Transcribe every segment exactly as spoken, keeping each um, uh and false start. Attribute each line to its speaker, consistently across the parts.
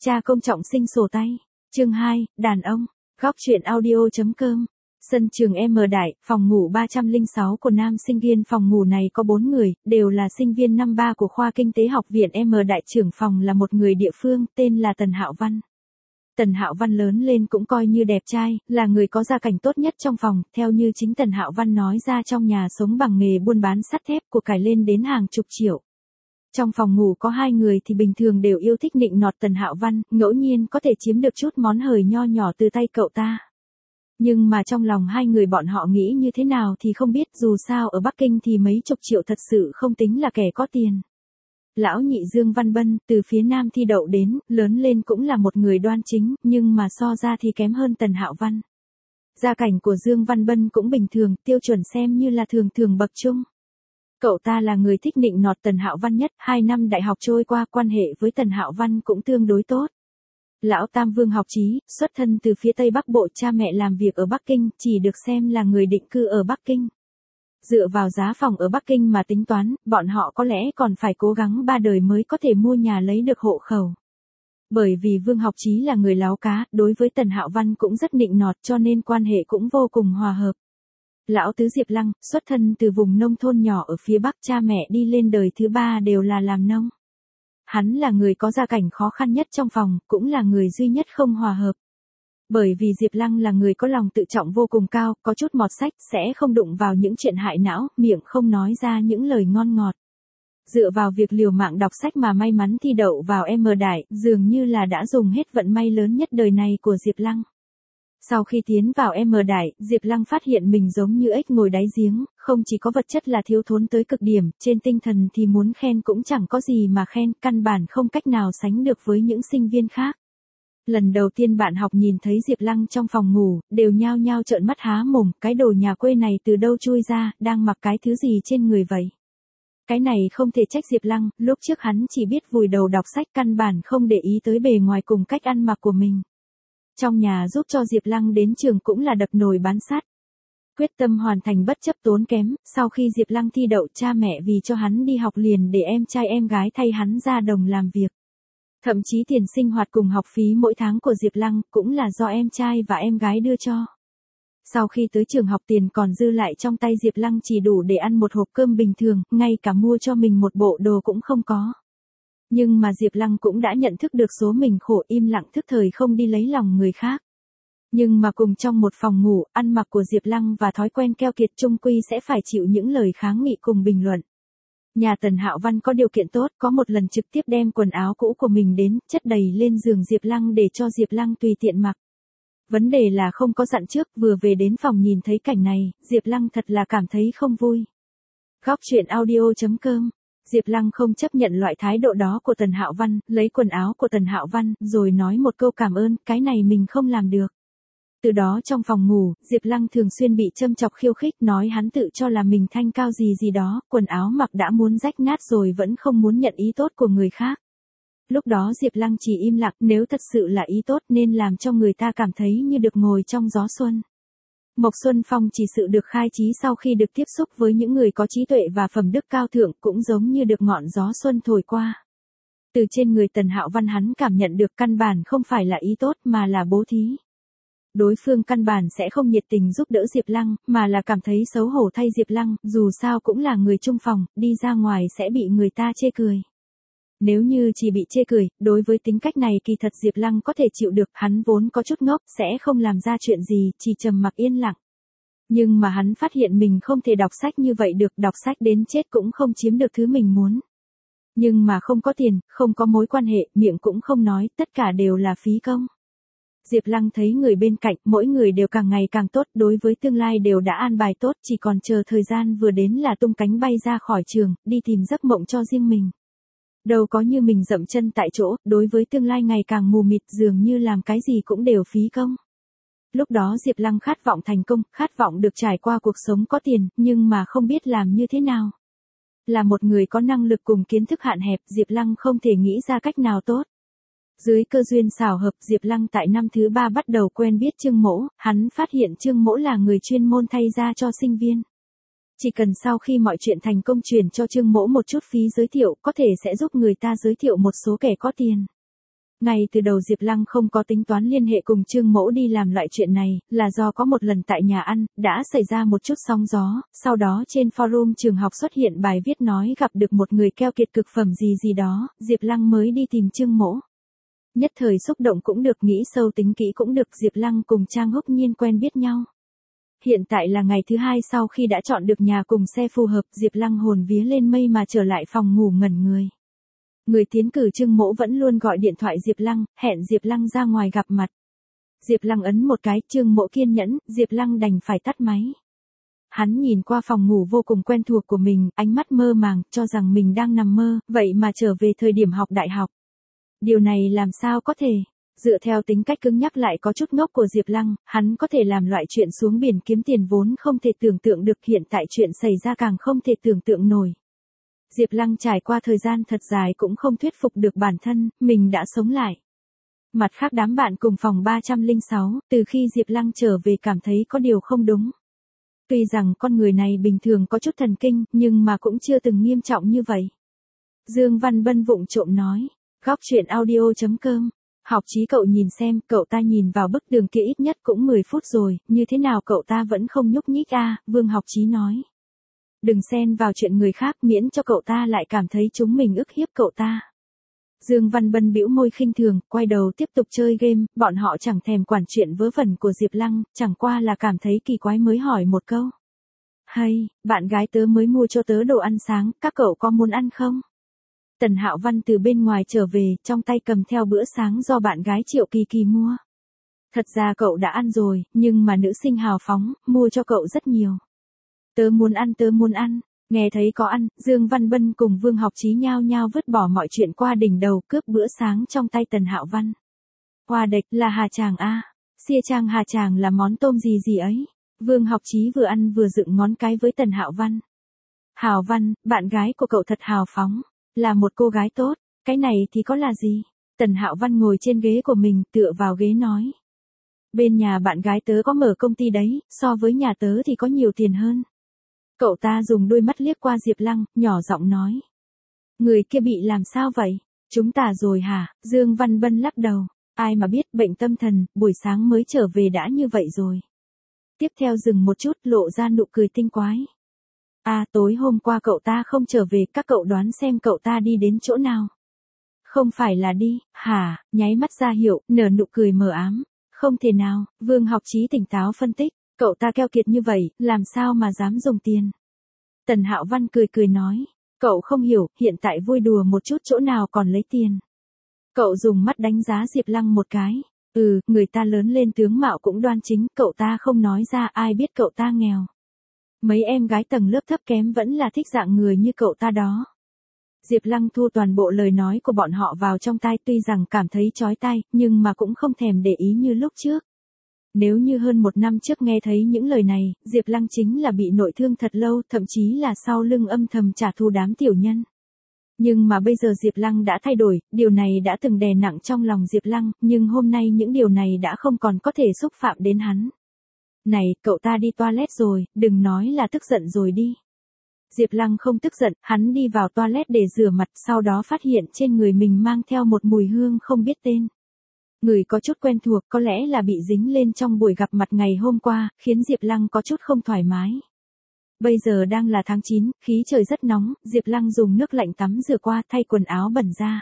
Speaker 1: cha công trọng sinh sổ tay. Chương hai, đàn ông. Góc truyện audio.com. Sân trường M Đại, phòng ngủ ba trăm lẻ sáu của nam sinh viên. Phòng ngủ này có bốn người, đều là sinh viên năm ba của khoa kinh tế học viện M Đại. Trưởng phòng là một người địa phương, tên là Tần Hạo Văn. Tần Hạo Văn lớn lên cũng coi như đẹp trai, là người có gia cảnh tốt nhất trong phòng, theo như chính Tần Hạo Văn nói ra, trong nhà sống bằng nghề buôn bán sắt thép, của cải lên đến hàng chục triệu. Trong phòng ngủ có hai người thì bình thường đều yêu thích nịnh nọt Tần Hạo Văn, ngẫu nhiên có thể chiếm được chút món hời nho nhỏ từ tay cậu ta. Nhưng mà trong lòng hai người bọn họ nghĩ như thế nào thì không biết, dù sao ở Bắc Kinh thì mấy chục triệu thật sự không tính là kẻ có tiền. Lão nhị Dương Văn Bân, từ phía Nam thi đậu đến, lớn lên cũng là một người đoan chính, nhưng mà so ra thì kém hơn Tần Hạo Văn. Gia cảnh của Dương Văn Bân cũng bình thường, tiêu chuẩn xem như là thường thường bậc trung. Cậu ta là người thích nịnh nọt Tần Hạo Văn nhất, hai năm đại học trôi qua quan hệ với Tần Hạo Văn cũng tương đối tốt. Lão Tam Vương học trí, xuất thân từ phía Tây Bắc Bộ, cha mẹ làm việc ở Bắc Kinh, chỉ được xem là người định cư ở Bắc Kinh. Dựa vào giá phòng ở Bắc Kinh mà tính toán, bọn họ có lẽ còn phải cố gắng ba đời mới có thể mua nhà lấy được hộ khẩu. Bởi vì Vương học trí là người láo cá, đối với Tần Hạo Văn cũng rất nịnh nọt, cho nên quan hệ cũng vô cùng hòa hợp. Lão tứ Diệp Lăng, xuất thân từ vùng nông thôn nhỏ ở phía Bắc, cha mẹ đi lên đời thứ ba đều là làm nông. Hắn là người có gia cảnh khó khăn nhất trong phòng, cũng là người duy nhất không hòa hợp. Bởi vì Diệp Lăng là người có lòng tự trọng vô cùng cao, có chút mọt sách, sẽ không đụng vào những chuyện hại não, miệng không nói ra những lời ngon ngọt. Dựa vào việc liều mạng đọc sách mà may mắn thi đậu vào M Đại, dường như là đã dùng hết vận may lớn nhất đời này của Diệp Lăng. Sau khi tiến vào M Đại, Diệp Lăng phát hiện mình giống như ếch ngồi đáy giếng, không chỉ có vật chất là thiếu thốn tới cực điểm, trên tinh thần thì muốn khen cũng chẳng có gì mà khen, căn bản không cách nào sánh được với những sinh viên khác. Lần đầu tiên bạn học nhìn thấy Diệp Lăng trong phòng ngủ, đều nhao nhao trợn mắt há mồm, cái đồ nhà quê này từ đâu chui ra, đang mặc cái thứ gì trên người vậy? Cái này không thể trách Diệp Lăng, lúc trước hắn chỉ biết vùi đầu đọc sách, căn bản không để ý tới bề ngoài cùng cách ăn mặc của mình. Trong nhà giúp cho Diệp Lăng đến trường cũng là đập nồi bán sắt. Quyết tâm hoàn thành bất chấp tốn kém, sau khi Diệp Lăng thi đậu, cha mẹ vì cho hắn đi học liền để em trai em gái thay hắn ra đồng làm việc. Thậm chí tiền sinh hoạt cùng học phí mỗi tháng của Diệp Lăng cũng là do em trai và em gái đưa cho. Sau khi tới trường học, tiền còn dư lại trong tay Diệp Lăng chỉ đủ để ăn một hộp cơm bình thường, ngay cả mua cho mình một bộ đồ cũng không có. Nhưng mà Diệp Lăng cũng đã nhận thức được số mình khổ, im lặng thức thời không đi lấy lòng người khác. Nhưng mà cùng trong một phòng ngủ, ăn mặc của Diệp Lăng và thói quen keo kiệt chung quy sẽ phải chịu những lời kháng nghị cùng bình luận. Nhà Tần Hạo Văn có điều kiện tốt, có một lần trực tiếp đem quần áo cũ của mình đến, chất đầy lên giường Diệp Lăng để cho Diệp Lăng tùy tiện mặc. Vấn đề là không có dặn trước, vừa về đến phòng nhìn thấy cảnh này, Diệp Lăng thật là cảm thấy không vui. Góc truyện audio.com. Diệp Lăng không chấp nhận loại thái độ đó của Tần Hạo Văn, lấy quần áo của Tần Hạo Văn, rồi nói một câu cảm ơn, cái này mình không làm được. Từ đó trong phòng ngủ, Diệp Lăng thường xuyên bị châm chọc khiêu khích, nói hắn tự cho là mình thanh cao gì gì đó, quần áo mặc đã muốn rách nát rồi vẫn không muốn nhận ý tốt của người khác. Lúc đó Diệp Lăng chỉ im lặng, nếu thật sự là ý tốt nên làm cho người ta cảm thấy như được ngồi trong gió xuân. Mộc Xuân Phong chỉ sự được khai trí sau khi được tiếp xúc với những người có trí tuệ và phẩm đức cao thượng, cũng giống như được ngọn gió xuân thổi qua. Từ trên người Tần Hạo Văn hắn cảm nhận được căn bản không phải là ý tốt mà là bố thí. Đối phương căn bản sẽ không nhiệt tình giúp đỡ Diệp Lăng, mà là cảm thấy xấu hổ thay Diệp Lăng, dù sao cũng là người chung phòng, đi ra ngoài sẽ bị người ta chê cười. Nếu như chỉ bị chê cười, đối với tính cách này kỳ thật Diệp Lăng có thể chịu được, hắn vốn có chút ngốc, sẽ không làm ra chuyện gì, chỉ trầm mặc yên lặng. Nhưng mà hắn phát hiện mình không thể đọc sách như vậy được, đọc sách đến chết cũng không chiếm được thứ mình muốn. Nhưng mà không có tiền, không có mối quan hệ, miệng cũng không nói, tất cả đều là phí công. Diệp Lăng thấy người bên cạnh, mỗi người đều càng ngày càng tốt, đối với tương lai đều đã an bài tốt, chỉ còn chờ thời gian vừa đến là tung cánh bay ra khỏi trường, đi tìm giấc mộng cho riêng mình. Đâu có như mình dậm chân tại chỗ, đối với tương lai ngày càng mù mịt, dường như làm cái gì cũng đều phí công. Lúc đó Diệp Lăng khát vọng thành công, khát vọng được trải qua cuộc sống có tiền, nhưng mà không biết làm như thế nào. Là một người có năng lực cùng kiến thức hạn hẹp, Diệp Lăng không thể nghĩ ra cách nào tốt. Dưới cơ duyên xảo hợp, Diệp Lăng tại năm thứ ba bắt đầu quen biết Trương Mỗ, hắn phát hiện Trương Mỗ là người chuyên môn thay ra cho sinh viên. Chỉ cần sau khi mọi chuyện thành công truyền cho Trương Mỗ một chút phí giới thiệu, có thể sẽ giúp người ta giới thiệu một số kẻ có tiền. Ngay từ đầu Diệp Lăng không có tính toán liên hệ cùng Trương Mỗ đi làm loại chuyện này, là do có một lần tại nhà ăn, đã xảy ra một chút sóng gió, sau đó trên forum trường học xuất hiện bài viết nói gặp được một người keo kiệt cực phẩm gì gì đó, Diệp Lăng mới đi tìm Trương Mỗ. Nhất thời xúc động cũng được, nghĩ sâu tính kỹ cũng được, Diệp Lăng cùng Trang Húc Nhiên quen biết nhau. Hiện tại là ngày thứ hai sau khi đã chọn được nhà cùng xe phù hợp, Diệp Lăng hồn vía lên mây mà trở lại phòng ngủ ngẩn người. Người tiến cử Trương Mỗ vẫn luôn gọi điện thoại Diệp Lăng, hẹn Diệp Lăng ra ngoài gặp mặt. Diệp Lăng ấn một cái, Trương Mỗ kiên nhẫn, Diệp Lăng đành phải tắt máy. Hắn nhìn qua phòng ngủ vô cùng quen thuộc của mình, ánh mắt mơ màng, cho rằng mình đang nằm mơ, vậy mà trở về thời điểm học đại học. Điều này làm sao có thể? Dựa theo tính cách cứng nhắc lại có chút ngốc của Diệp Lăng, hắn có thể làm loại chuyện xuống biển kiếm tiền vốn không thể tưởng tượng được, hiện tại chuyện xảy ra càng không thể tưởng tượng nổi. Diệp Lăng trải qua thời gian thật dài cũng không thuyết phục được bản thân, mình đã sống lại. Mặt khác đám bạn cùng phòng ba trăm lẻ sáu, từ khi Diệp Lăng trở về cảm thấy có điều không đúng. Tuy rằng con người này bình thường có chút thần kinh, nhưng mà cũng chưa từng nghiêm trọng như vậy. Dương Văn Bân vụng trộm nói, góc chuyện audio chấm com. Học Chí cậu nhìn xem, cậu ta nhìn vào bức tường kia ít nhất cũng mười phút rồi, như thế nào cậu ta vẫn không nhúc nhích a? À, Vương Học Chí nói. Đừng xen vào chuyện người khác, miễn cho cậu ta lại cảm thấy chúng mình ức hiếp cậu ta. Dương Văn Bân bĩu môi khinh thường, quay đầu tiếp tục chơi game, bọn họ chẳng thèm quản chuyện vớ vẩn của Diệp Lăng, chẳng qua là cảm thấy kỳ quái mới hỏi một câu. Hay, bạn gái tớ mới mua cho tớ đồ ăn sáng, các cậu có muốn ăn không? Tần Hạo Văn từ bên ngoài trở về, trong tay cầm theo bữa sáng do bạn gái Triệu Kỳ Kỳ mua. Thật ra cậu đã ăn rồi, nhưng mà nữ sinh hào phóng, mua cho cậu rất nhiều. Tớ muốn ăn tớ muốn ăn, nghe thấy có ăn, Dương Văn Bân cùng Vương Học Chí nhao nhao vứt bỏ mọi chuyện qua đỉnh đầu cướp bữa sáng trong tay Tần Hạo Văn. Hoa đệch là Hà Tràng a, xia Trang Hà Tràng là món tôm gì gì ấy. Vương Học Chí vừa ăn vừa dựng ngón cái với Tần Hạo Văn. Hạo Văn, bạn gái của cậu thật hào phóng. Là một cô gái tốt, cái này thì có là gì? Tần Hạo Văn ngồi trên ghế của mình, tựa vào ghế nói. Bên nhà bạn gái tớ có mở công ty đấy, so với nhà tớ thì có nhiều tiền hơn. Cậu ta dùng đôi mắt liếc qua Diệp Lăng, nhỏ giọng nói. Người kia bị làm sao vậy? Chúng ta rồi hả? Dương Văn Bân lắc đầu. Ai mà biết, bệnh tâm thần, buổi sáng mới trở về đã như vậy rồi. Tiếp theo dừng một chút, lộ ra nụ cười tinh quái. À, tối hôm qua cậu ta không trở về, các cậu đoán xem cậu ta đi đến chỗ nào. Không phải là đi, hả, nháy mắt ra hiệu, nở nụ cười mờ ám. Không thể nào, Vương Học Chí tỉnh táo phân tích, cậu ta keo kiệt như vậy, làm sao mà dám dùng tiền. Tần Hạo Văn cười cười nói, cậu không hiểu, hiện tại vui đùa một chút chỗ nào còn lấy tiền. Cậu dùng mắt đánh giá Diệp Lăng một cái, ừ, người ta lớn lên tướng mạo cũng đoan chính, cậu ta không nói ra ai biết cậu ta nghèo. Mấy em gái tầng lớp thấp kém vẫn là thích dạng người như cậu ta đó. Diệp Lăng thu toàn bộ lời nói của bọn họ vào trong tai, tuy rằng cảm thấy chói tai, nhưng mà cũng không thèm để ý như lúc trước. Nếu như hơn một năm trước nghe thấy những lời này, Diệp Lăng chính là bị nội thương thật lâu, thậm chí là sau lưng âm thầm trả thù đám tiểu nhân. Nhưng mà bây giờ Diệp Lăng đã thay đổi, điều này đã từng đè nặng trong lòng Diệp Lăng, nhưng hôm nay những điều này đã không còn có thể xúc phạm đến hắn. Này, cậu ta đi toilet rồi, đừng nói là tức giận rồi đi. Diệp Lăng không tức giận, hắn đi vào toilet để rửa mặt, sau đó phát hiện trên người mình mang theo một mùi hương không biết tên. Người có chút quen thuộc, có lẽ là bị dính lên trong buổi gặp mặt ngày hôm qua, khiến Diệp Lăng có chút không thoải mái. Bây giờ đang là tháng chín, khí trời rất nóng, Diệp Lăng dùng nước lạnh tắm rửa qua, thay quần áo bẩn ra.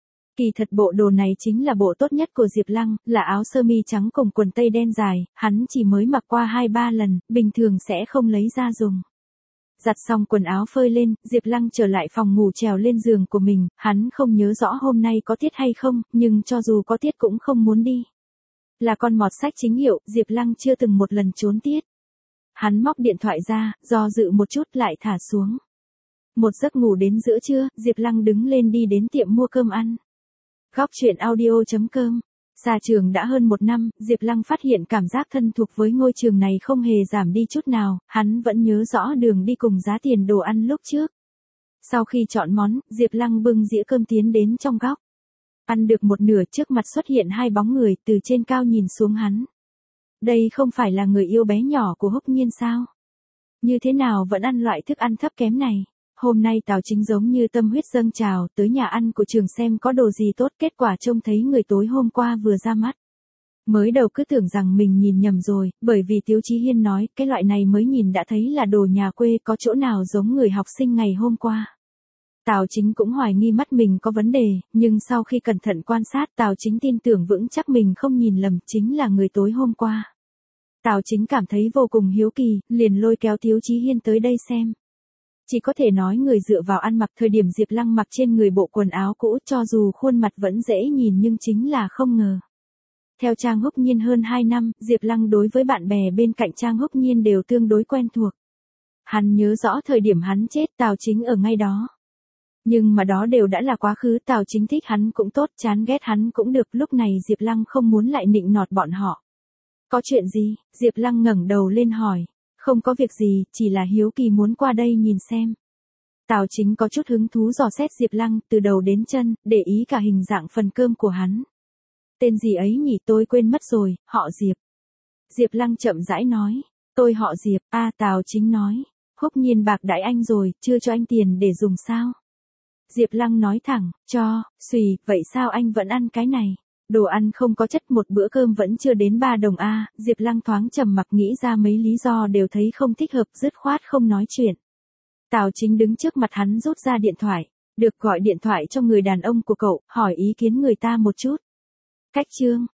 Speaker 1: Kỳ thật bộ đồ này chính là bộ tốt nhất của Diệp Lăng, là áo sơ mi trắng cùng quần tây đen dài, hắn chỉ mới mặc qua hai ba lần, bình thường sẽ không lấy ra dùng. Giặt xong quần áo phơi lên, Diệp Lăng trở lại phòng ngủ trèo lên giường của mình, hắn không nhớ rõ hôm nay có tiết hay không, nhưng cho dù có tiết cũng không muốn đi. Là con mọt sách chính hiệu, Diệp Lăng chưa từng một lần trốn tiết. Hắn móc điện thoại ra, do dự một chút lại thả xuống. Một giấc ngủ đến giữa trưa, Diệp Lăng đứng lên đi đến tiệm mua cơm ăn. Góc chuyện audio chấm com. Ra trường đã hơn một năm, Diệp Lăng phát hiện cảm giác thân thuộc với ngôi trường này không hề giảm đi chút nào, hắn vẫn nhớ rõ đường đi cùng giá tiền đồ ăn lúc trước. Sau khi chọn món, Diệp Lăng bưng dĩa cơm tiến đến trong góc. Ăn được một nửa, trước mặt xuất hiện hai bóng người từ trên cao nhìn xuống hắn. Đây không phải là người yêu bé nhỏ của Húc Nhiên sao? Như thế nào vẫn ăn loại thức ăn thấp kém này? Hôm nay Tào Chính giống như tâm huyết dâng trào, tới nhà ăn của trường xem có đồ gì tốt, kết quả trông thấy người tối hôm qua vừa ra mắt. Mới đầu cứ tưởng rằng mình nhìn nhầm rồi, bởi vì Tiếu Chí Hiên nói, cái loại này mới nhìn đã thấy là đồ nhà quê, có chỗ nào giống người học sinh ngày hôm qua. Tào Chính cũng hoài nghi mắt mình có vấn đề, nhưng sau khi cẩn thận quan sát, Tào Chính tin tưởng vững chắc mình không nhìn lầm, chính là người tối hôm qua. Tào Chính cảm thấy vô cùng hiếu kỳ, liền lôi kéo Tiếu Chí Hiên tới đây xem. Chỉ có thể nói người dựa vào ăn mặc, thời điểm Diệp Lăng mặc trên người bộ quần áo cũ, cho dù khuôn mặt vẫn dễ nhìn nhưng chính là không ngờ. Theo Trang Húc Nhiên hơn hai năm, Diệp Lăng đối với bạn bè bên cạnh Trang Húc Nhiên đều tương đối quen thuộc. Hắn nhớ rõ thời điểm hắn chết, Tào Chính ở ngay đó. Nhưng mà đó đều đã là quá khứ, Tào Chính thích hắn cũng tốt, chán ghét hắn cũng được, lúc này Diệp Lăng không muốn lại nịnh nọt bọn họ. Có chuyện gì? Diệp Lăng ngẩng đầu lên hỏi. Không có việc gì, chỉ là hiếu kỳ muốn qua đây nhìn xem. Tào Chính có chút hứng thú dò xét Diệp Lăng, từ đầu đến chân, để ý cả hình dạng phần cơm của hắn. Tên gì ấy nhỉ, tôi quên mất rồi, họ Diệp. Diệp Lăng chậm rãi nói. Tôi họ Diệp, a à, Tào Chính nói. Húc Nhiên bạc đãi anh rồi, chưa cho anh tiền để dùng sao? Diệp Lăng nói thẳng, cho, xùy, vậy sao anh vẫn ăn cái này? Đồ ăn không có chất, một bữa cơm vẫn chưa đến ba đồng a. Diệp Lăng thoáng trầm mặc, nghĩ ra mấy lý do đều thấy không thích hợp, dứt khoát không nói chuyện. Tào Chính đứng trước mặt hắn rút ra điện thoại, được, gọi điện thoại cho người đàn ông của cậu, hỏi ý kiến người ta một chút. Cách chương